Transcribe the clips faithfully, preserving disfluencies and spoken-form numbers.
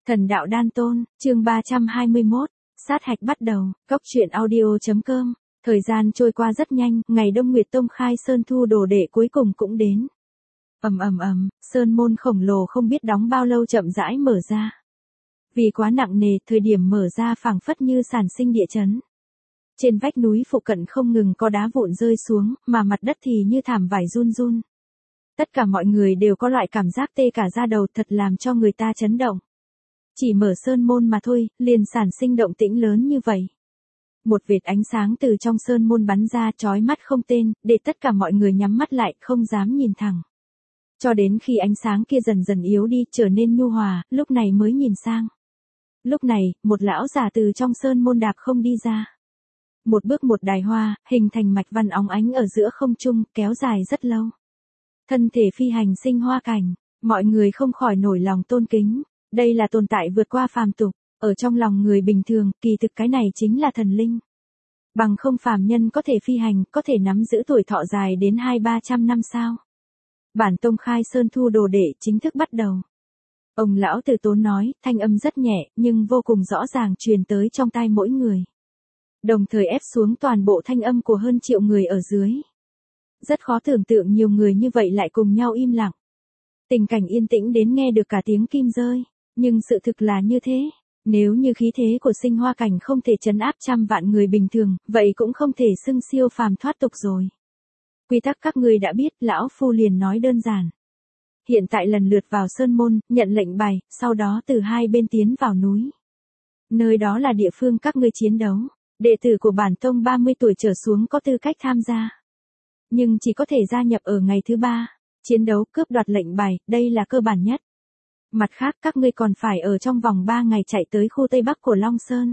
Thần đạo đan tôn, chương ba trăm hai mươi mốt, sát hạch bắt đầu, cốc truyện audio.com, thời gian trôi qua rất nhanh, ngày Đông Nguyệt Tông khai sơn thu đồ đệ cuối cùng cũng đến. Ầm ầm ầm, sơn môn khổng lồ không biết đóng bao lâu chậm rãi mở ra. Vì quá nặng nề, thời điểm mở ra phảng phất như sản sinh địa chấn. Trên vách núi phụ cận không ngừng có đá vụn rơi xuống, mà mặt đất thì như thảm vải run run. Tất cả mọi người đều có loại cảm giác tê cả da đầu, thật làm cho người ta chấn động. Chỉ mở sơn môn mà thôi, liền sản sinh động tĩnh lớn như vậy. Một vệt ánh sáng từ trong sơn môn bắn ra chói mắt không tên, để tất cả mọi người nhắm mắt lại, không dám nhìn thẳng. Cho đến khi ánh sáng kia dần dần yếu đi, trở nên nhu hòa, lúc này mới nhìn sang. Lúc này, một lão già từ trong sơn môn đạp không đi ra. Một bước một đài hoa, hình thành mạch văn óng ánh ở giữa không trung, kéo dài rất lâu. Thân thể phi hành sinh hoa cảnh, mọi người không khỏi nổi lòng tôn kính. Đây là tồn tại vượt qua phàm tục, ở trong lòng người bình thường, kỳ thực cái này chính là thần linh. Bằng không phàm nhân có thể phi hành, có thể nắm giữ tuổi thọ dài đến hai ba trăm năm sao. Bản tông khai sơn thu đồ đệ chính thức bắt đầu. Ông lão từ tốn nói, thanh âm rất nhẹ, nhưng vô cùng rõ ràng truyền tới trong tai mỗi người. Đồng thời ép xuống toàn bộ thanh âm của hơn triệu người ở dưới. Rất khó tưởng tượng nhiều người như vậy lại cùng nhau im lặng. Tình cảnh yên tĩnh đến nghe được cả tiếng kim rơi. Nhưng sự thực là như thế, nếu như khí thế của sinh hoa cảnh không thể trấn áp trăm vạn người bình thường, vậy cũng không thể xưng siêu phàm thoát tục rồi. Quy tắc các ngươi đã biết, lão phu liền nói đơn giản. Hiện tại lần lượt vào sơn môn, nhận lệnh bài, sau đó từ hai bên tiến vào núi. Nơi đó là địa phương các ngươi chiến đấu, đệ tử của bản tông ba mươi tuổi trở xuống có tư cách tham gia. Nhưng chỉ có thể gia nhập ở ngày thứ ba, chiến đấu cướp đoạt lệnh bài, đây là cơ bản nhất. Mặt khác các ngươi còn phải ở trong vòng ba ngày chạy tới khu Tây Bắc của Long Sơn.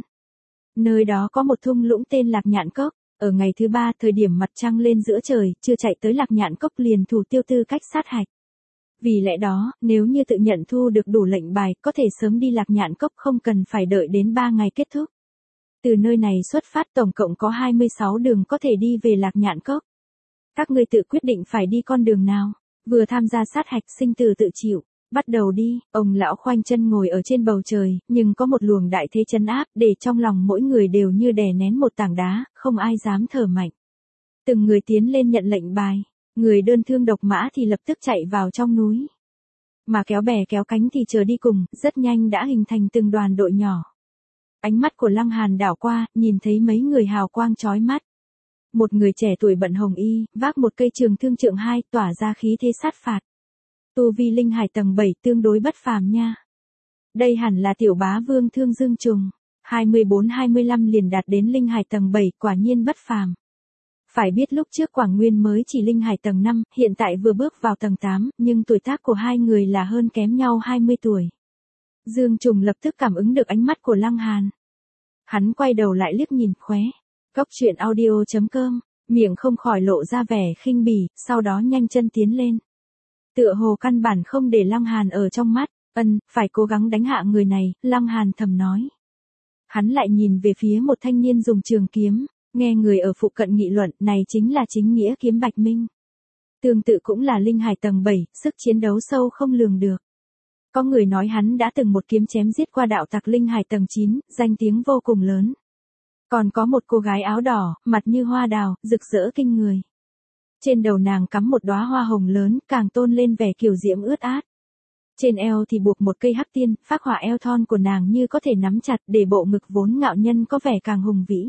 Nơi đó có một thung lũng tên Lạc Nhạn Cốc, ở ngày thứ ba thời điểm mặt trăng lên giữa trời, chưa chạy tới Lạc Nhạn Cốc liền thủ tiêu tư cách sát hạch. Vì lẽ đó, nếu như tự nhận thu được đủ lệnh bài, có thể sớm đi Lạc Nhạn Cốc không cần phải đợi đến ba ngày kết thúc. Từ nơi này xuất phát tổng cộng có hai mươi sáu đường có thể đi về Lạc Nhạn Cốc. Các ngươi tự quyết định phải đi con đường nào, vừa tham gia sát hạch sinh tử tự chịu. Bắt đầu đi, ông lão khoanh chân ngồi ở trên bầu trời, nhưng có một luồng đại thế chấn áp, để trong lòng mỗi người đều như đè nén một tảng đá, không ai dám thở mạnh. Từng người tiến lên nhận lệnh bài, người đơn thương độc mã thì lập tức chạy vào trong núi. Mà kéo bè kéo cánh thì chờ đi cùng, rất nhanh đã hình thành từng đoàn đội nhỏ. Ánh mắt của Lăng Hàn đảo qua, nhìn thấy mấy người hào quang chói mắt. Một người trẻ tuổi bận hồng y, vác một cây trường thương trượng hai, tỏa ra khí thế sát phạt. Tu vi linh hải tầng bảy tương đối bất phàm nha. Đây hẳn là tiểu bá vương Thương Dương Trùng, hai mươi bốn hai mươi lăm liền đạt đến linh hải tầng bảy, quả nhiên bất phàm. Phải biết lúc trước Quảng Nguyên mới chỉ linh hải tầng năm, hiện tại vừa bước vào tầng tám, nhưng tuổi tác của hai người là hơn kém nhau hai mươi tuổi. Dương Trùng lập tức cảm ứng được ánh mắt của Lăng Hàn. Hắn quay đầu lại liếc nhìn khóe. Cốc truyện audio.com, miệng không khỏi lộ ra vẻ khinh bỉ, sau đó nhanh chân tiến lên. Tựa hồ căn bản không để Lăng Hàn ở trong mắt, ân, phải cố gắng đánh hạ người này, Lăng Hàn thầm nói. Hắn lại nhìn về phía một thanh niên dùng trường kiếm, nghe người ở phụ cận nghị luận, này chính là chính nghĩa kiếm Bạch Minh. Tương tự cũng là linh hải tầng bảy, sức chiến đấu sâu không lường được. Có người nói hắn đã từng một kiếm chém giết qua đạo tặc linh hải tầng chín, danh tiếng vô cùng lớn. Còn có một cô gái áo đỏ, mặt như hoa đào, rực rỡ kinh người. Trên đầu nàng cắm một đóa hoa hồng lớn, càng tôn lên vẻ kiều diễm ướt át. Trên eo thì buộc một cây hắc tiên, phác họa eo thon của nàng như có thể nắm chặt, để bộ ngực vốn ngạo nhân có vẻ càng hùng vĩ.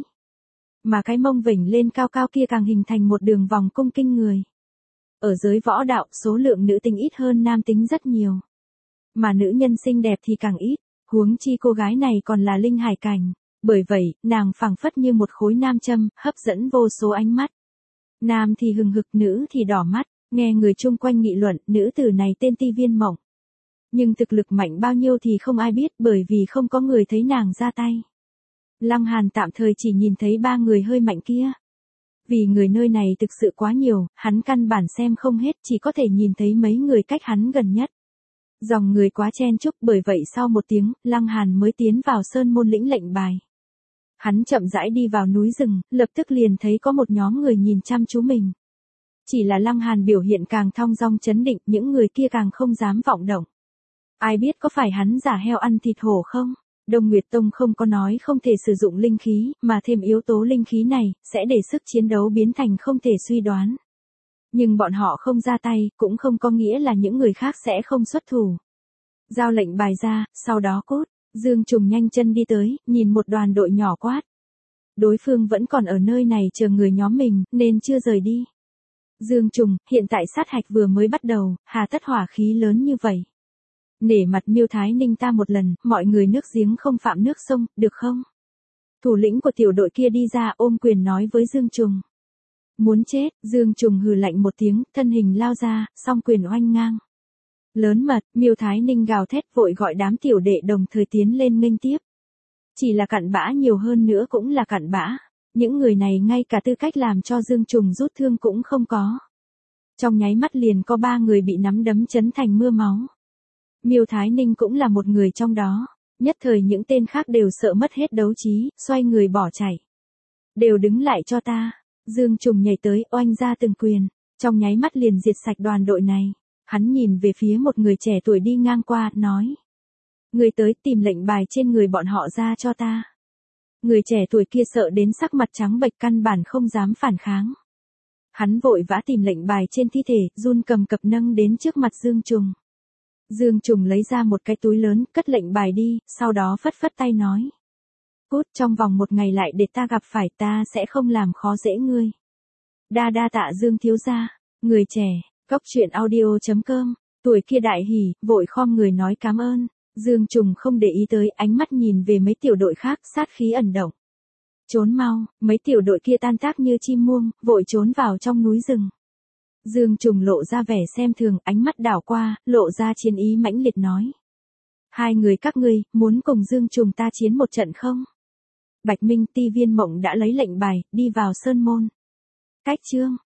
Mà cái mông vểnh lên cao cao kia càng hình thành một đường vòng cung kinh người. Ở giới võ đạo, số lượng nữ tính ít hơn nam tính rất nhiều. Mà nữ nhân xinh đẹp thì càng ít, huống chi cô gái này còn là linh hải cảnh. Bởi vậy, nàng phảng phất như một khối nam châm, hấp dẫn vô số ánh mắt. Nam thì hừng hực, nữ thì đỏ mắt, nghe người chung quanh nghị luận, nữ tử này tên Ti Viên Mộng. Nhưng thực lực mạnh bao nhiêu thì không ai biết, bởi vì không có người thấy nàng ra tay. Lăng Hàn tạm thời chỉ nhìn thấy ba người hơi mạnh kia. Vì người nơi này thực sự quá nhiều, hắn căn bản xem không hết, chỉ có thể nhìn thấy mấy người cách hắn gần nhất. Dòng người quá chen chúc, bởi vậy sau một tiếng, Lăng Hàn mới tiến vào sơn môn lĩnh lệnh bài. Hắn chậm rãi đi vào núi rừng, lập tức liền thấy có một nhóm người nhìn chăm chú mình. Chỉ là Lăng Hàn biểu hiện càng thong dong chấn định, những người kia càng không dám vọng động. Ai biết có phải hắn giả heo ăn thịt hổ không? Đông Nguyệt Tông không có nói không thể sử dụng linh khí, mà thêm yếu tố linh khí này, sẽ để sức chiến đấu biến thành không thể suy đoán. Nhưng bọn họ không ra tay, cũng không có nghĩa là những người khác sẽ không xuất thủ. Giao lệnh bài ra, sau đó cút, Dương Trùng nhanh chân đi tới, nhìn một đoàn đội nhỏ quát. Đối phương vẫn còn ở nơi này chờ người nhóm mình, nên chưa rời đi. Dương Trùng, hiện tại sát hạch vừa mới bắt đầu, hà tất hỏa khí lớn như vậy. Nể mặt Miêu Thái Ninh ta một lần, mọi người nước giếng không phạm nước sông, được không? Thủ lĩnh của tiểu đội kia đi ra ôm quyền nói với Dương Trùng. Muốn chết, Dương Trùng hừ lạnh một tiếng, thân hình lao ra, song quyền oanh ngang. Lớn mật, Miêu Thái Ninh gào thét vội gọi đám tiểu đệ đồng thời tiến lên nghênh tiếp. Chỉ là cặn bã nhiều hơn nữa cũng là cặn bã. Những người này ngay cả tư cách làm cho Dương Trùng rút thương cũng không có. Trong nháy mắt liền có ba người bị nắm đấm chấn thành mưa máu. Miêu Thái Ninh cũng là một người trong đó. Nhất thời những tên khác đều sợ mất hết đấu trí, xoay người bỏ chạy. Đều đứng lại cho ta. Dương Trùng nhảy tới oanh ra từng quyền. Trong nháy mắt liền diệt sạch đoàn đội này. Hắn nhìn về phía một người trẻ tuổi đi ngang qua, nói. Người tới tìm lệnh bài trên người bọn họ ra cho ta. Người trẻ tuổi kia sợ đến sắc mặt trắng bệch căn bản không dám phản kháng. Hắn vội vã tìm lệnh bài trên thi thể, run cầm cập nâng đến trước mặt Dương Trùng. Dương Trùng lấy ra một cái túi lớn, cất lệnh bài đi, sau đó phất phất tay nói. Cút, trong vòng một ngày lại để ta gặp phải, ta sẽ không làm khó dễ ngươi. Đa đa tạ Dương thiếu gia, người trẻ, cốc truyện audio chấm com, tuổi kia đại hỉ, vội khom người nói cảm ơn. Dương Trùng không để ý tới, ánh mắt nhìn về mấy tiểu đội khác, sát khí ẩn động. Trốn mau, mấy tiểu đội kia tan tác như chim muông, vội trốn vào trong núi rừng. Dương Trùng lộ ra vẻ xem thường, ánh mắt đảo qua, lộ ra chiến ý mãnh liệt nói. Hai người các ngươi, muốn cùng Dương Trùng ta chiến một trận không? Bạch Minh Ti Viên Mộng đã lấy lệnh bài, đi vào sơn môn. Cách chương.